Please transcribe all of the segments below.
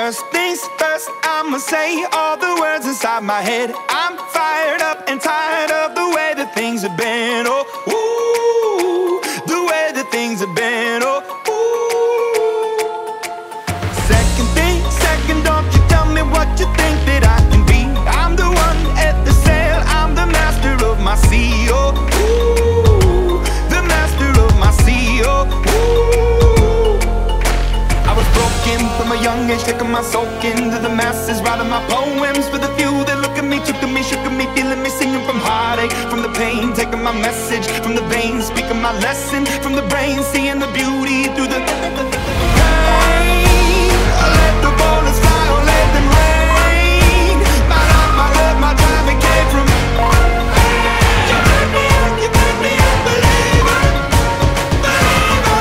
First things first, I'ma say all the words inside my head. I'm fired up and tired of the way that things have been. Oh, ooh, the way that things have been. Oh, ooh. Second thing, second, don't you tell me what you think that I can be. I'm the one at the sail, I'm the master of my sea. Oh, ooh, the master of my sea. Oh, ooh. I was broken from a young age, taking my soul into the masses, writing my poems for the few that look at me, took at me, shook at me, feeling me, singing from heartache, from the pain, taking my message from the veins, speaking my lesson from the brain, seeing the beauty through the pain. I let the bullets fly, or let them rain. My love, my love, my time, it came from you pick me up, believer, believer.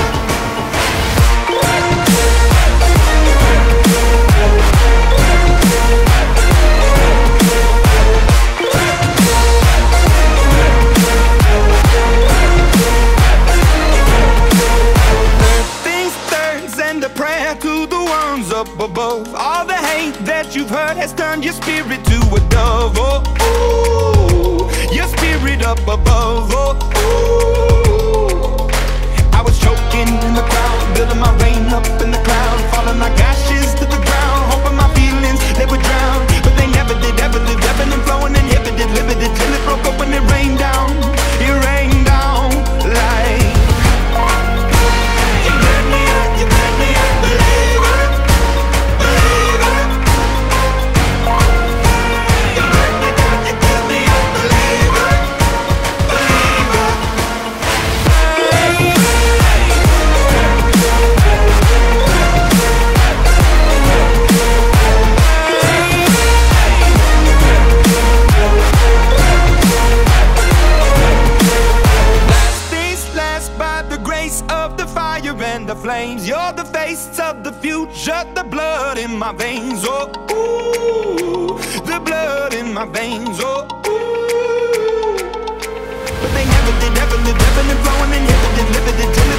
Things, thirds, and a prayer to the ones up above. All the hate that you've heard has turned your spirit to a dove. Oh, ooh, your spirit up above. Oh, ooh. I was choking in the crowd, building my rain up in the cloud, falling like ashes to the ground, hoping my feelings they would drown, but they never did. Ever lived, ebbing and flowing, inhibited, limited, till it broke up when it rained down. It rained down like you pick me up, believer, believer. You pick me up, believer, believer. Last things last, by the grace of the fire and the flames. You're the face of the future, the blood in my veins. Oh, ooh, the blood in my veins. Oh, ooh. But they never did, ever lived, ebbing and flowing, inhibited, limited, till